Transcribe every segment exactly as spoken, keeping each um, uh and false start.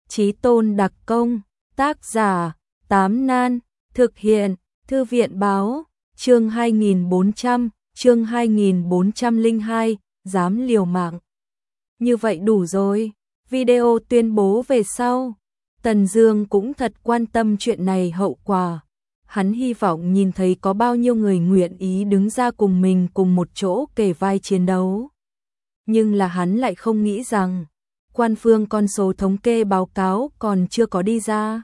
Chí Tôn đặc công, tác giả, Tám Nan, thực hiện, Thư viện báo, chương hai nghìn bốn trăm, chương hai nghìn bốn trăm lẻ hai, dám liều mạng. Như vậy đủ rồi, video tuyên bố về sau. Tần Dương cũng thật quan tâm chuyện này hậu quả. Hắn hy vọng nhìn thấy có bao nhiêu người nguyện ý đứng ra cùng mình cùng một chỗ kề vai chiến đấu. Nhưng là hắn lại không nghĩ rằng, quan phương con số thống kê báo cáo còn chưa có đi ra.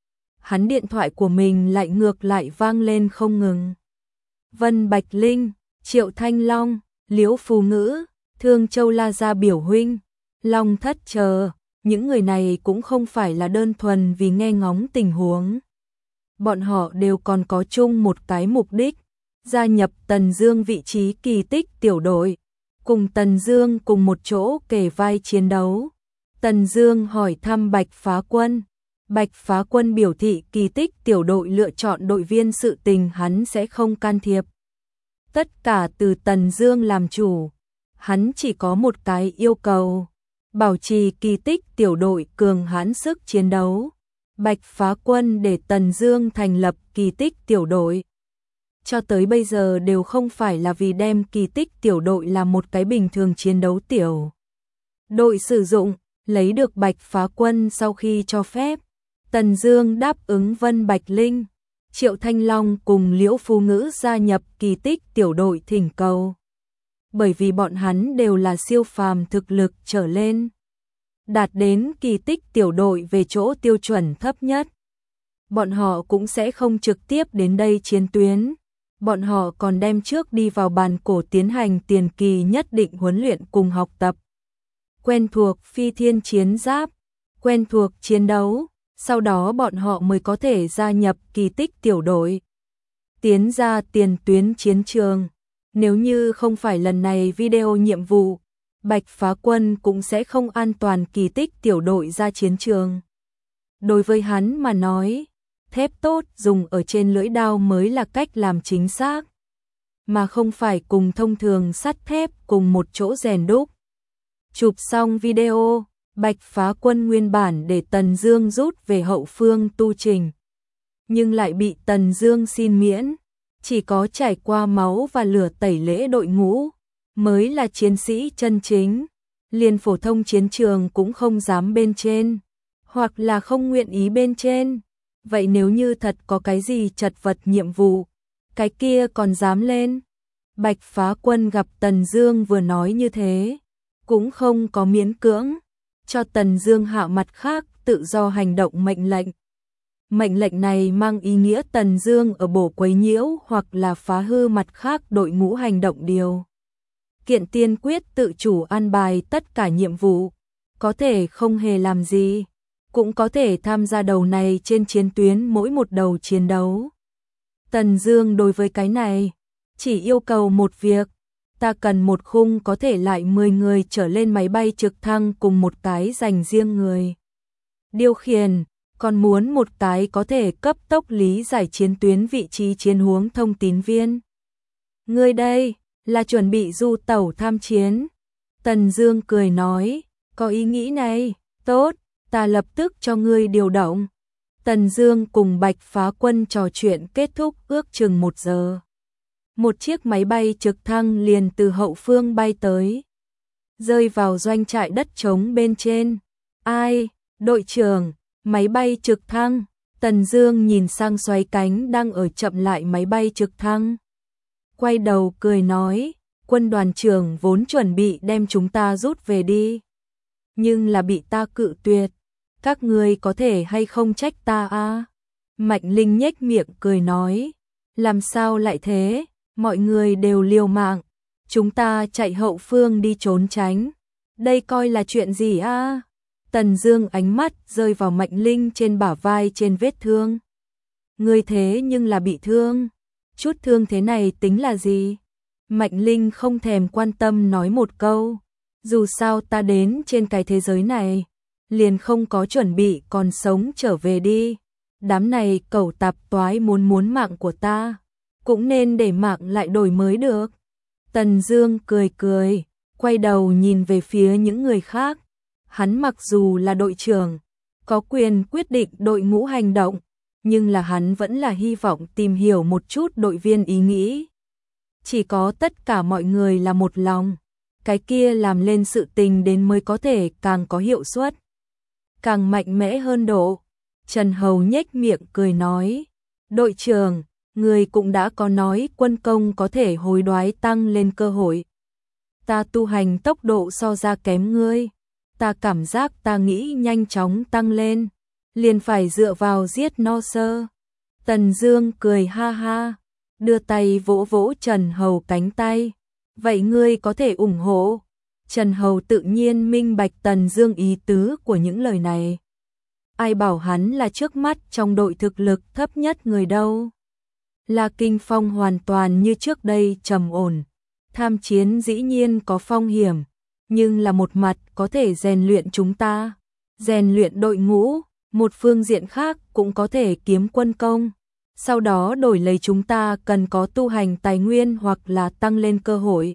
Hắn điện thoại của mình lại ngược lại vang lên không ngừng. Vân Bạch Linh, Triệu Thanh Long, Liễu Phù Ngữ, Thương Châu La Gia biểu huynh, Long Thất chờ, những người này cũng không phải là đơn thuần vì nghe ngóng tình huống. Bọn họ đều còn có chung một cái mục đích, gia nhập Tần Dương vị trí kỳ tích tiểu đội, cùng Tần Dương cùng một chỗ kề vai chiến đấu. Tần Dương hỏi thăm Bạch Phá Quân. Bạch Phá Quân biểu thị kỳ tích tiểu đội lựa chọn đội viên sự tình hắn sẽ không can thiệp. Tất cả từ Tần Dương làm chủ. Hắn chỉ có một cái yêu cầu, bảo trì kỳ tích tiểu đội cường hãn sức chiến đấu. Bạch Phá Quân để Tần Dương thành lập kỳ tích tiểu đội. Cho tới bây giờ đều không phải là vì đem kỳ tích tiểu đội là một cái bình thường chiến đấu tiểu đội sử dụng, lấy được Bạch Phá Quân sau khi cho phép. Tần Dương đáp ứng Vân Bạch Linh, Triệu Thanh Long cùng Liễu Phù Ngữ gia nhập kỳ tích tiểu đội thỉnh cầu. Bởi vì bọn hắn đều là siêu phàm thực lực trở lên, đạt đến kỳ tích tiểu đội về chỗ tiêu chuẩn thấp nhất. Bọn họ cũng sẽ không trực tiếp đến đây chiến tuyến. Bọn họ còn đem trước đi vào bàn cổ tiến hành tiền kỳ nhất định huấn luyện cùng học tập. Quen thuộc phi thiên chiến giáp, quen thuộc chiến đấu, sau đó bọn họ mới có thể gia nhập kỳ tích tiểu đội, tiến ra tiền tuyến chiến trường. Nếu như không phải lần này video nhiệm vụ, Bạch Phá Quân cũng sẽ không an toàn kỳ tích tiểu đội ra chiến trường. Đối với hắn mà nói, thép tốt dùng ở trên lưỡi đao mới là cách làm chính xác, mà không phải cùng thông thường sắt thép cùng một chỗ rèn đúc. Chụp xong video, Bạch Phá Quân nguyên bản để Tần Dương rút về hậu phương tu trình, nhưng lại bị Tần Dương xin miễn. Chỉ có trải qua máu và lửa tẩy lễ đội ngũ mới là chiến sĩ chân chính, liền phổ thông chiến trường cũng không dám bên trên, hoặc là không nguyện ý bên trên. Vậy nếu như thật có cái gì chật vật nhiệm vụ, cái kia còn dám lên. Bạch Phá Quân gặp Tần Dương vừa nói như thế, cũng không có miễn cưỡng, cho Tần Dương hạ mặt khác tự do hành động mệnh lệnh. Mệnh lệnh này mang ý nghĩa Tần Dương ở bổ quấy nhiễu hoặc là phá hư mặt khác đội ngũ hành động điều kiện tiên quyết tự chủ an bài tất cả nhiệm vụ, có thể không hề làm gì, cũng có thể tham gia đầu này trên chiến tuyến mỗi một đầu chiến đấu. Tần Dương đối với cái này chỉ yêu cầu một việc, ta cần một khung có thể lại mười người trở lên máy bay trực thăng cùng một cái dành riêng người điều khiển, còn muốn một cái có thể cấp tốc lý giải chiến tuyến vị trí chiến huống thông tín viên. Ngươi đây là chuẩn bị du tẩu tham chiến. Tần Dương cười nói, có ý nghĩ này, tốt, ta lập tức cho ngươi điều động. Tần Dương cùng Bạch Phá Quân trò chuyện kết thúc ước chừng một giờ. Một chiếc máy bay trực thăng liền từ hậu phương bay tới, rơi vào doanh trại đất trống bên trên. Ai, đội trưởng, máy bay trực thăng. Tần Dương nhìn sang xoáy cánh đang ở chậm lại máy bay trực thăng, quay đầu cười nói, quân đoàn trưởng vốn chuẩn bị đem chúng ta rút về đi, nhưng là bị ta cự tuyệt. Các ngươi có thể hay không trách ta a? Mạnh Linh nhếch miệng cười nói, làm sao lại thế, mọi người đều liều mạng, chúng ta chạy hậu phương đi trốn tránh, đây coi là chuyện gì a? Tần Dương ánh mắt rơi vào Mạnh Linh trên bả vai trên vết thương. Ngươi thế nhưng là bị thương, chút thương thế này tính là gì? Mạnh Linh không thèm quan tâm nói một câu, dù sao ta đến trên cái thế giới này, liền không có chuẩn bị còn sống trở về đi. Đám này cẩu tạp toái muốn muốn mạng của ta, cũng nên để mạng lại đổi mới được. Tần Dương cười cười, quay đầu nhìn về phía những người khác. Hắn mặc dù là đội trưởng, có quyền quyết định đội ngũ hành động, nhưng là hắn vẫn là hy vọng tìm hiểu một chút đội viên ý nghĩ. Chỉ có tất cả mọi người là một lòng, cái kia làm lên sự tình đến mới có thể càng có hiệu suất, càng mạnh mẽ hơn độ. Trần Hầu nhếch miệng cười nói, đội trưởng, người cũng đã có nói quân công có thể hối đoái tăng lên cơ hội. Ta tu hành tốc độ so ra kém ngươi, ta cảm giác ta nghĩ nhanh chóng tăng lên, liền phải dựa vào giết no sơ. Tần Dương cười ha ha, đưa tay vỗ vỗ Trần Hầu cánh tay, vậy ngươi có thể ủng hộ. Trần Hầu tự nhiên minh bạch Tần Dương ý tứ của những lời này. Ai bảo hắn là trước mắt trong đội thực lực thấp nhất người đâu. La Kinh Phong hoàn toàn như trước đây trầm ổn. Tham chiến dĩ nhiên có phong hiểm, nhưng là một mặt có thể rèn luyện chúng ta, rèn luyện đội ngũ, một phương diện khác cũng có thể kiếm quân công. Sau đó đổi lấy chúng ta cần có tu hành tài nguyên hoặc là tăng lên cơ hội.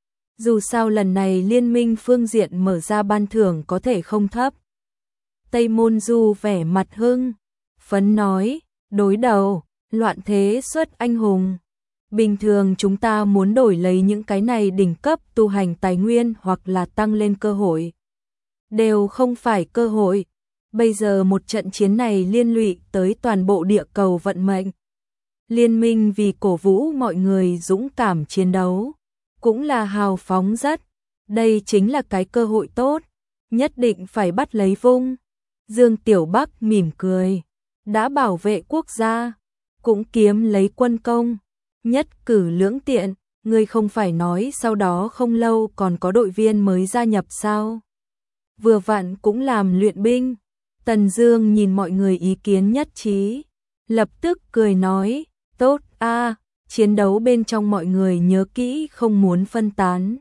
Dù sao lần này liên minh phương diện mở ra ban thưởng có thể không thấp. Tây Môn Du vẻ mặt hưng phấn nói, đối đầu, loạn thế xuất anh hùng. Bình thường chúng ta muốn đổi lấy những cái này đỉnh cấp tu hành tài nguyên hoặc là tăng lên cơ hội, đều không phải cơ hội. Bây giờ một trận chiến này liên lụy tới toàn bộ địa cầu vận mệnh. Liên minh vì cổ vũ mọi người dũng cảm chiến đấu, cũng là hào phóng rất. Đây chính là cái cơ hội tốt, nhất định phải bắt lấy vung. Dương Tiểu Bắc mỉm cười, đã bảo vệ quốc gia, cũng kiếm lấy quân công, nhất cử lưỡng tiện. Ngươi không phải nói sau đó không lâu còn có đội viên mới gia nhập sao? Vừa vặn cũng làm luyện binh. Tần Dương nhìn mọi người ý kiến nhất trí, lập tức cười nói, tốt a, chiến đấu bên trong mọi người nhớ kỹ không muốn phân tán.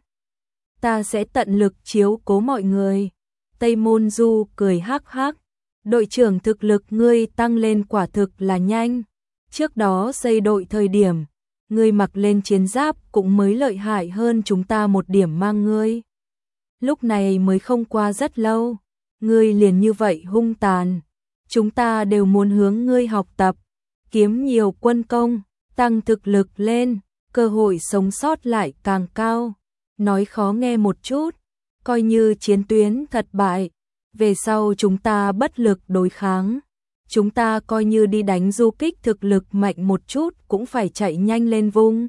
Ta sẽ tận lực chiếu cố mọi người. Tây Môn Du cười hắc hắc, đội trưởng thực lực ngươi tăng lên quả thực là nhanh. Trước đó xây đội thời điểm, ngươi mặc lên chiến giáp cũng mới lợi hại hơn chúng ta một điểm mang ngươi. Lúc này mới không qua rất lâu, ngươi liền như vậy hung tàn. Chúng ta đều muốn hướng ngươi học tập, kiếm nhiều quân công, tăng thực lực lên, cơ hội sống sót lại càng cao. Nói khó nghe một chút, coi như chiến tuyến thất bại, về sau chúng ta bất lực đối kháng. Chúng ta coi như đi đánh du kích thực lực mạnh một chút cũng phải chạy nhanh lên vung.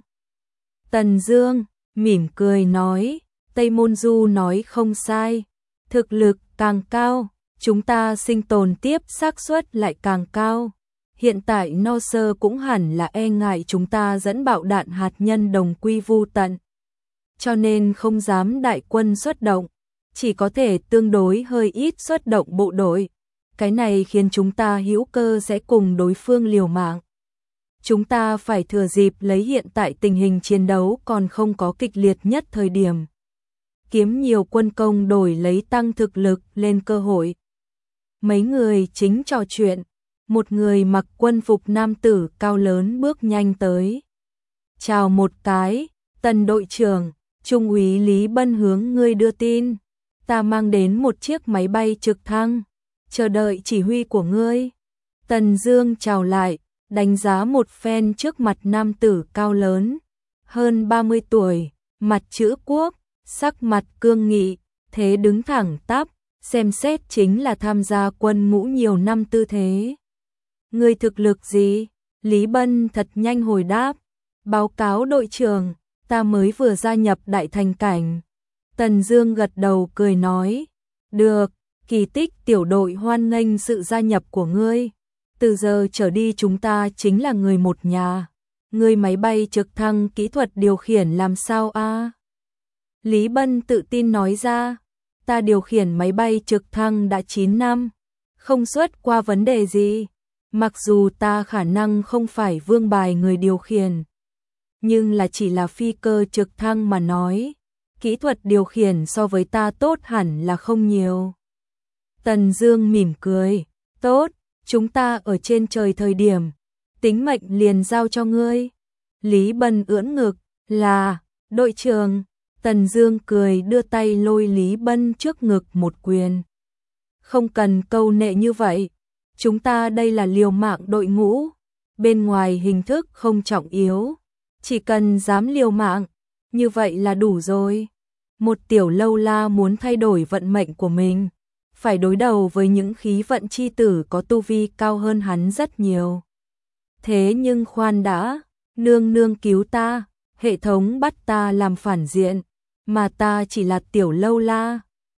Tần Dương mỉm cười nói, Tây Môn Du nói không sai, thực lực càng cao, chúng ta sinh tồn tiếp xác suất lại càng cao. Hiện tại no sơ cũng hẳn là e ngại chúng ta dẫn bạo đạn hạt nhân đồng quy vu tận, cho nên không dám đại quân xuất động, chỉ có thể tương đối hơi ít xuất động bộ đội. Cái này khiến chúng ta hữu cơ sẽ cùng đối phương liều mạng. Chúng ta phải thừa dịp lấy hiện tại tình hình chiến đấu còn không có kịch liệt nhất thời điểm, kiếm nhiều quân công đổi lấy tăng thực lực lên cơ hội. Mấy người chính trò chuyện, một người mặc quân phục nam tử cao lớn bước nhanh tới. Chào một cái, Tần đội trưởng, Trung úy Lý Bân hướng ngươi đưa tin. Ta mang đến một chiếc máy bay trực thăng, chờ đợi chỉ huy của ngươi. Tần Dương chào lại, đánh giá một phen trước mặt nam tử cao lớn, hơn ba mươi tuổi, mặt chữ quốc, sắc mặt cương nghị, thế đứng thẳng tắp, xem xét chính là tham gia quân ngũ nhiều năm tư thế. Ngươi thực lực gì? Lý Bân thật nhanh hồi đáp, báo cáo đội trưởng, ta mới vừa gia nhập đại thành cảnh. Tần Dương gật đầu cười nói, được, kỳ tích tiểu đội hoan nghênh sự gia nhập của ngươi. Từ giờ trở đi chúng ta chính là người một nhà. Ngươi máy bay trực thăng kỹ thuật điều khiển làm sao a? Lý Bân tự tin nói ra, ta điều khiển máy bay trực thăng đã chín năm, không xuất qua vấn đề gì. Mặc dù ta khả năng không phải vương bài người điều khiển, nhưng là chỉ là phi cơ trực thăng mà nói, kỹ thuật điều khiển so với ta tốt hẳn là không nhiều. Tần Dương mỉm cười, tốt, chúng ta ở trên trời thời điểm, tính mệnh liền giao cho ngươi. Lý Bân ưỡn ngực, là, đội trưởng. Tần Dương cười đưa tay lôi Lý Bân trước ngực một quyền. Không cần câu nệ như vậy, chúng ta đây là liều mạng đội ngũ, bên ngoài hình thức không trọng yếu, chỉ cần dám liều mạng, như vậy là đủ rồi. Một tiểu lâu la muốn thay đổi vận mệnh của mình, phải đối đầu với những khí vận chi tử có tu vi cao hơn hắn rất nhiều. Thế nhưng khoan đã, nương nương cứu ta, hệ thống bắt ta làm phản diện, mà ta chỉ là tiểu lâu la,